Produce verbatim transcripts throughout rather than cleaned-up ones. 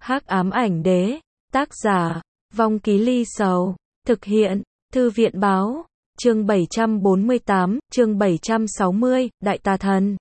Hắc ám ảnh đế, tác giả, Vong Ký Ly Sầu, thực hiện, Thư viện báo, chương bảy trăm bốn mươi tám, chương bảy trăm sáu mươi, Đại Tà Thần.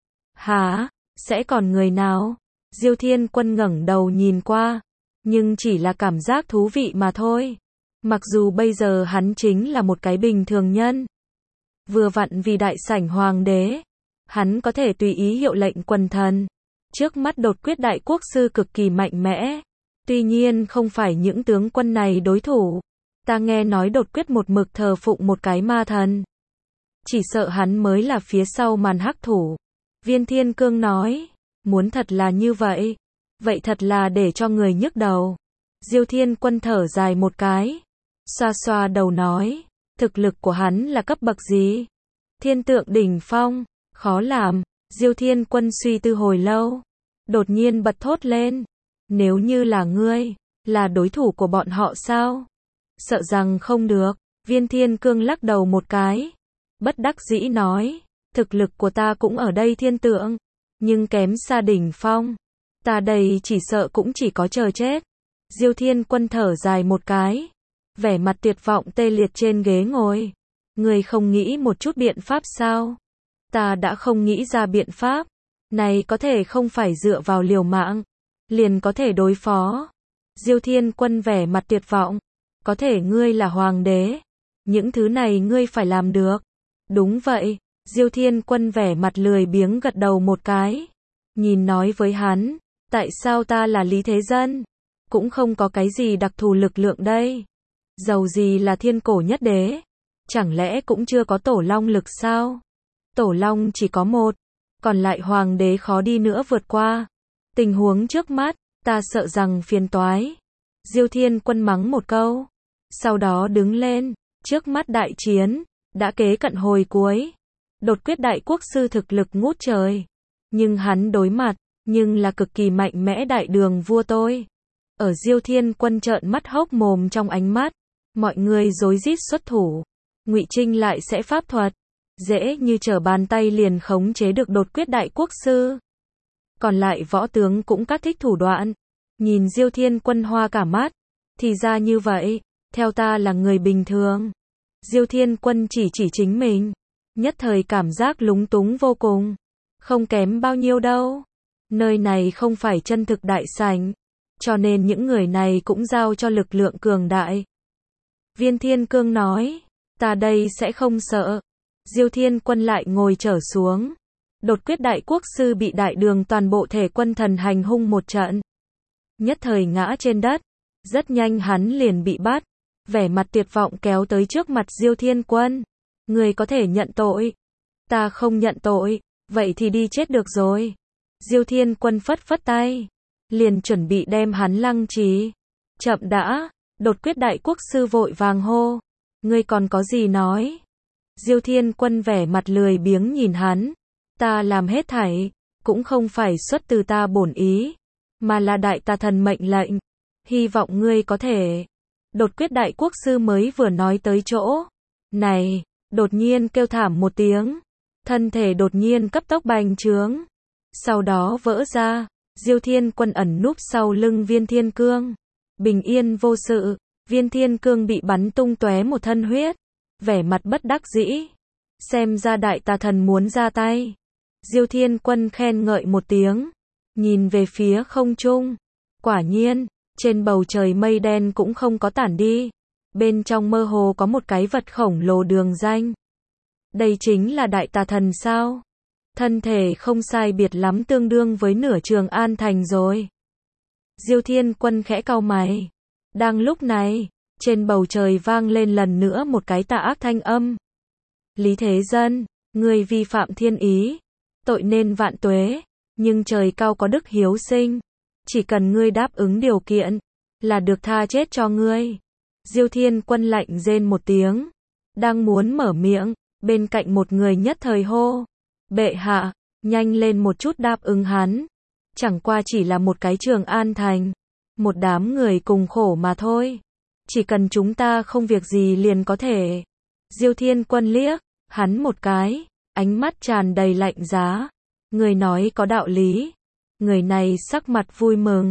Hả, sẽ còn người nào? Diêu Thiên Quân ngẩng đầu nhìn qua, nhưng chỉ là cảm giác thú vị mà thôi. Mặc dù bây giờ hắn chính là một cái bình thường nhân. Vừa vặn vì đại sảnh hoàng đế, hắn có thể tùy ý hiệu lệnh quần thần. Trước mắt đột quyết đại quốc sư cực kỳ mạnh mẽ. Tuy nhiên không phải những tướng quân này đối thủ. Ta nghe nói đột quyết một mực thờ phụng một cái ma thần. Chỉ sợ hắn mới là phía sau màn hắc thủ. Viên Thiên Cương nói, muốn thật là như vậy. Vậy thật là để cho người nhức đầu. Diêu Thiên Quân thở dài một cái. Xoa xoa đầu nói, thực lực của hắn là cấp bậc gì? Thiên tượng đỉnh phong, khó làm. Diêu Thiên Quân suy tư hồi lâu. Đột nhiên bật thốt lên. Nếu như là ngươi, là đối thủ của bọn họ sao? Sợ rằng không được. Viên Thiên Cương lắc đầu một cái. Bất đắc dĩ nói, thực lực của ta cũng ở đây thiên tượng, nhưng kém xa đỉnh phong. Ta đây chỉ sợ cũng chỉ có chờ chết. Diêu Thiên Quân thở dài một cái. Vẻ mặt tuyệt vọng tê liệt trên ghế ngồi. Ngươi không nghĩ một chút biện pháp sao? Ta đã không nghĩ ra biện pháp. Này có thể không phải dựa vào liều mạng, liền có thể đối phó. Diêu Thiên Quân vẻ mặt tuyệt vọng. Có thể ngươi là hoàng đế. Những thứ này ngươi phải làm được. Đúng vậy. Diêu Thiên Quân vẻ mặt lười biếng gật đầu một cái. Nhìn nói với hắn, tại sao ta là Lý Thế Dân? Cũng không có cái gì đặc thù lực lượng đây. Dầu gì là thiên cổ nhất đế. Chẳng lẽ cũng chưa có tổ long lực sao? Tổ long chỉ có một. Còn lại hoàng đế khó đi nữa vượt qua. Tình huống trước mắt, ta sợ rằng phiền toái. Diêu Thiên Quân mắng một câu. Sau đó đứng lên. Trước mắt đại chiến, đã kế cận hồi cuối. Đột quyết đại quốc sư thực lực ngút trời. Nhưng hắn đối mặt, nhưng là cực kỳ mạnh mẽ đại đường vua tôi. Ở Diêu Thiên Quân trợn mắt hốc mồm trong ánh mắt. Mọi người rối rít xuất thủ. Ngụy Trinh lại sẽ pháp thuật. Dễ như trở bàn tay liền khống chế được đột quyết đại quốc sư. Còn lại võ tướng cũng các thích thủ đoạn. Nhìn Diêu Thiên Quân hoa cả mắt. Thì ra như vậy, theo ta là người bình thường. Diêu Thiên Quân chỉ chỉ chính mình. Nhất thời cảm giác lúng túng vô cùng. Không kém bao nhiêu đâu. Nơi này không phải chân thực đại sảnh. Cho nên những người này cũng giao cho lực lượng cường đại. Viên Thiên Cương nói, ta đây sẽ không sợ. Diêu Thiên Quân lại ngồi trở xuống. Đột quyết đại quốc sư bị đại đường toàn bộ thể quân thần hành hung một trận. Nhất thời ngã trên đất. Rất nhanh hắn liền bị bắt. Vẻ mặt tuyệt vọng kéo tới trước mặt Diêu Thiên Quân. Người có thể nhận tội. Ta không nhận tội. Vậy thì đi chết được rồi. Diêu Thiên Quân phất phất tay. Liền chuẩn bị đem hắn lăng trí. Chậm đã. Đột quyết đại quốc sư vội vàng hô. Ngươi còn có gì nói? Diêu Thiên Quân vẻ mặt lười biếng nhìn hắn. Ta làm hết thảy. Cũng không phải xuất từ ta bổn ý. Mà là đại tà thần mệnh lệnh. Hy vọng ngươi có thể. Đột quyết đại quốc sư mới vừa nói tới chỗ. Này, đột nhiên kêu thảm một tiếng. Thân thể đột nhiên cấp tốc bành trướng. Sau đó vỡ ra. Diêu Thiên Quân ẩn núp sau lưng Viên Thiên Cương. Bình yên vô sự. Viên Thiên Cương bị bắn tung tóe một thân huyết. Vẻ mặt bất đắc dĩ. Xem ra đại tà thần muốn ra tay. Diêu Thiên Quân khen ngợi một tiếng. Nhìn về phía không trung. Quả nhiên, trên bầu trời mây đen cũng không có tản đi. Bên trong mơ hồ có một cái vật khổng lồ đường danh. Đây chính là đại tà thần sao? Thân thể không sai biệt lắm tương đương với nửa Trường An thành rồi. Diêu Thiên Quân khẽ cau mày. Đang lúc này, trên bầu trời vang lên lần nữa một cái tà ác thanh âm. Lý Thế Dân, người vi phạm thiên ý. Tội nên vạn tuế. Nhưng trời cao có đức hiếu sinh. Chỉ cần ngươi đáp ứng điều kiện, là được tha chết cho ngươi. Diêu Thiên Quân lạnh rên một tiếng. Đang muốn mở miệng, bên cạnh một người nhất thời hô. Bệ hạ, nhanh lên một chút đáp ứng hắn. Chẳng qua chỉ là một cái Trường An thành. Một đám người cùng khổ mà thôi. Chỉ cần chúng ta không việc gì liền có thể. Diêu Thiên Quân liếc hắn một cái. Ánh mắt tràn đầy lạnh giá. Người nói có đạo lý. Người này sắc mặt vui mừng.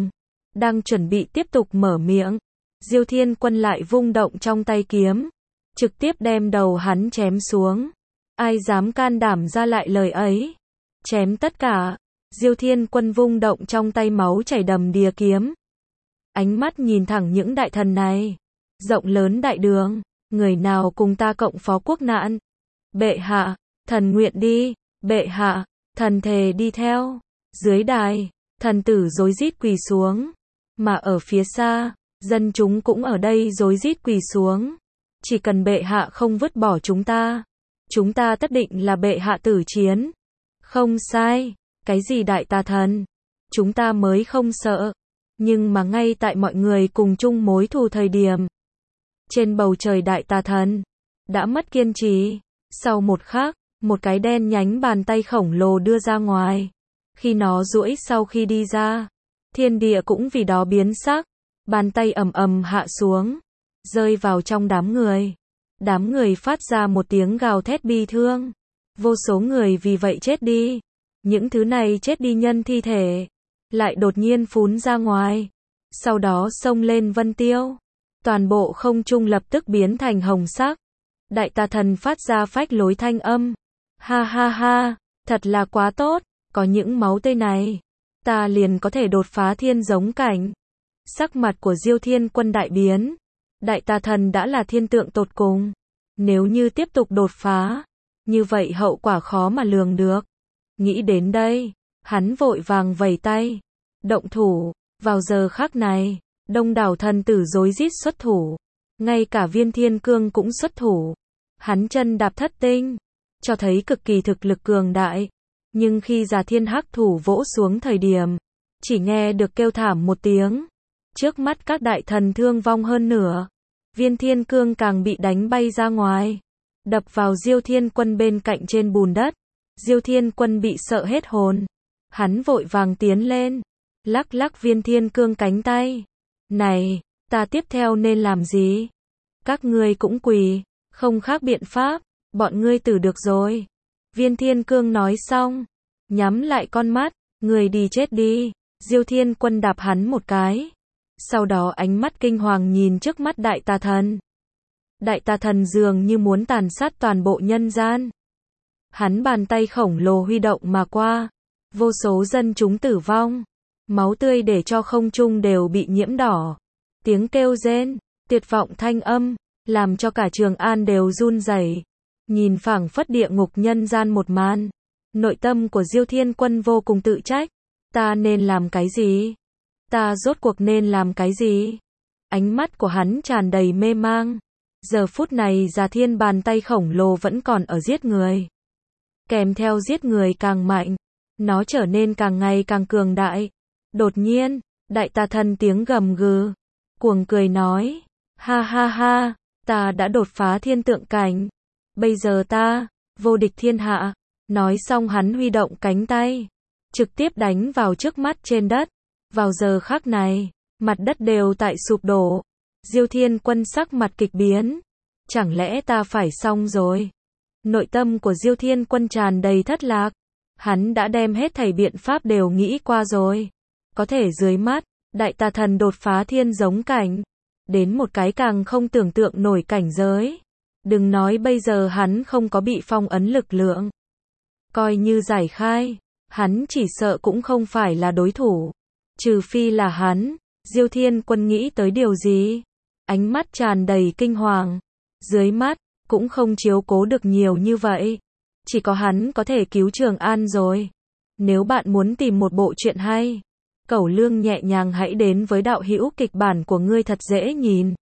Đang chuẩn bị tiếp tục mở miệng, Diêu Thiên Quân lại vung động trong tay kiếm, trực tiếp đem đầu hắn chém xuống. Ai dám can đảm ra lại lời ấy? Chém tất cả. Diêu Thiên Quân vung động trong tay máu chảy đầm đìa kiếm. Ánh mắt nhìn thẳng những đại thần này. Rộng lớn đại đường, người nào cùng ta cộng phó quốc nạn? Bệ hạ, thần nguyện đi. Bệ hạ, thần thề đi theo. Dưới đài, thần tử rối rít quỳ xuống. Mà ở phía xa, dân chúng cũng ở đây rối rít quỳ xuống. Chỉ cần bệ hạ không vứt bỏ chúng ta, chúng ta tất định là bệ hạ tử chiến. Không sai, cái gì đại tà thần, chúng ta mới không sợ. Nhưng mà ngay tại mọi người cùng chung mối thù thời điểm, trên bầu trời đại tà thần đã mất kiên trì. Sau một khắc, một cái đen nhánh bàn tay khổng lồ đưa ra ngoài. Khi nó duỗi sau khi đi ra, thiên địa cũng vì đó biến sắc. Bàn tay ầm ầm hạ xuống, rơi vào trong đám người. Đám người phát ra một tiếng gào thét bi thương. Vô số người vì vậy chết đi. Những thứ này chết đi nhân thi thể lại đột nhiên phún ra ngoài, sau đó xông lên vân tiêu. Toàn bộ không trung lập tức biến thành hồng sắc. Đại tà thần phát ra phách lối thanh âm. Ha ha ha, thật là quá tốt, có những máu tươi này, ta liền có thể đột phá thiên giống cảnh. Sắc mặt của Diêu Thiên Quân đại biến. Đại tà thần đã là thiên tượng tột cùng. Nếu như tiếp tục đột phá, như vậy hậu quả khó mà lường được. Nghĩ đến đây, hắn vội vàng vẩy tay, động thủ. Vào giờ khắc này, đông đảo thần tử rối rít xuất thủ. Ngay cả Viên Thiên Cương cũng xuất thủ. Hắn chân đạp thất tinh, cho thấy cực kỳ thực lực cường đại. Nhưng khi Già Thiên Hắc thủ vỗ xuống thời điểm, chỉ nghe được kêu thảm một tiếng. Trước mắt các đại thần thương vong hơn nửa. Viên Thiên Cương càng bị đánh bay ra ngoài, đập vào Diêu Thiên Quân bên cạnh trên bùn đất. Diêu Thiên Quân bị sợ hết hồn. Hắn vội vàng tiến lên, lắc lắc Viên Thiên Cương cánh tay. Này, ta tiếp theo nên làm gì? Các ngươi cũng quỳ, không khác biện pháp, bọn ngươi tử được rồi. Viên Thiên Cương nói xong, nhắm lại con mắt, người đi chết đi. Diêu Thiên Quân đạp hắn một cái. Sau đó ánh mắt kinh hoàng nhìn trước mắt đại tà thần. Đại tà thần dường như muốn tàn sát toàn bộ nhân gian. Hắn bàn tay khổng lồ huy động mà qua. Vô số dân chúng tử vong. Máu tươi để cho không trung đều bị nhiễm đỏ. Tiếng kêu rên, tuyệt vọng thanh âm, làm cho cả Trường An đều run rẩy. Nhìn phảng phất địa ngục nhân gian một màn. Nội tâm của Diêu Thiên Quân vô cùng tự trách. Ta nên làm cái gì? Ta rốt cuộc nên làm cái gì? Ánh mắt của hắn tràn đầy mê mang. Giờ phút này Già Thiên bàn tay khổng lồ vẫn còn ở giết người. Kèm theo giết người càng mạnh, nó trở nên càng ngày càng cường đại. Đột nhiên, đại tà thần tiếng gầm gừ, cuồng cười nói, ha ha ha, ta đã đột phá thiên tượng cảnh. Bây giờ ta, vô địch thiên hạ. Nói xong hắn huy động cánh tay, trực tiếp đánh vào trước mắt trên đất. Vào giờ khắc này, mặt đất đều tại sụp đổ. Diêu Thiên Quân sắc mặt kịch biến. Chẳng lẽ ta phải xong rồi? Nội tâm của Diêu Thiên Quân tràn đầy thất lạc. Hắn đã đem hết thảy biện pháp đều nghĩ qua rồi. Có thể dưới mắt, đại tà thần đột phá thiên giống cảnh. Đến một cái càng không tưởng tượng nổi cảnh giới. Đừng nói bây giờ hắn không có bị phong ấn lực lượng. Coi như giải khai, hắn chỉ sợ cũng không phải là đối thủ. Trừ phi là hắn. Diêu Thiên Quân nghĩ tới điều gì? Ánh mắt tràn đầy kinh hoàng. Dưới mắt, cũng không chiếu cố được nhiều như vậy. Chỉ có hắn có thể cứu Trường An rồi. Nếu bạn muốn tìm một bộ truyện hay, Cẩu Lương nhẹ nhàng hãy đến với đạo hữu kịch bản của ngươi thật dễ nhìn.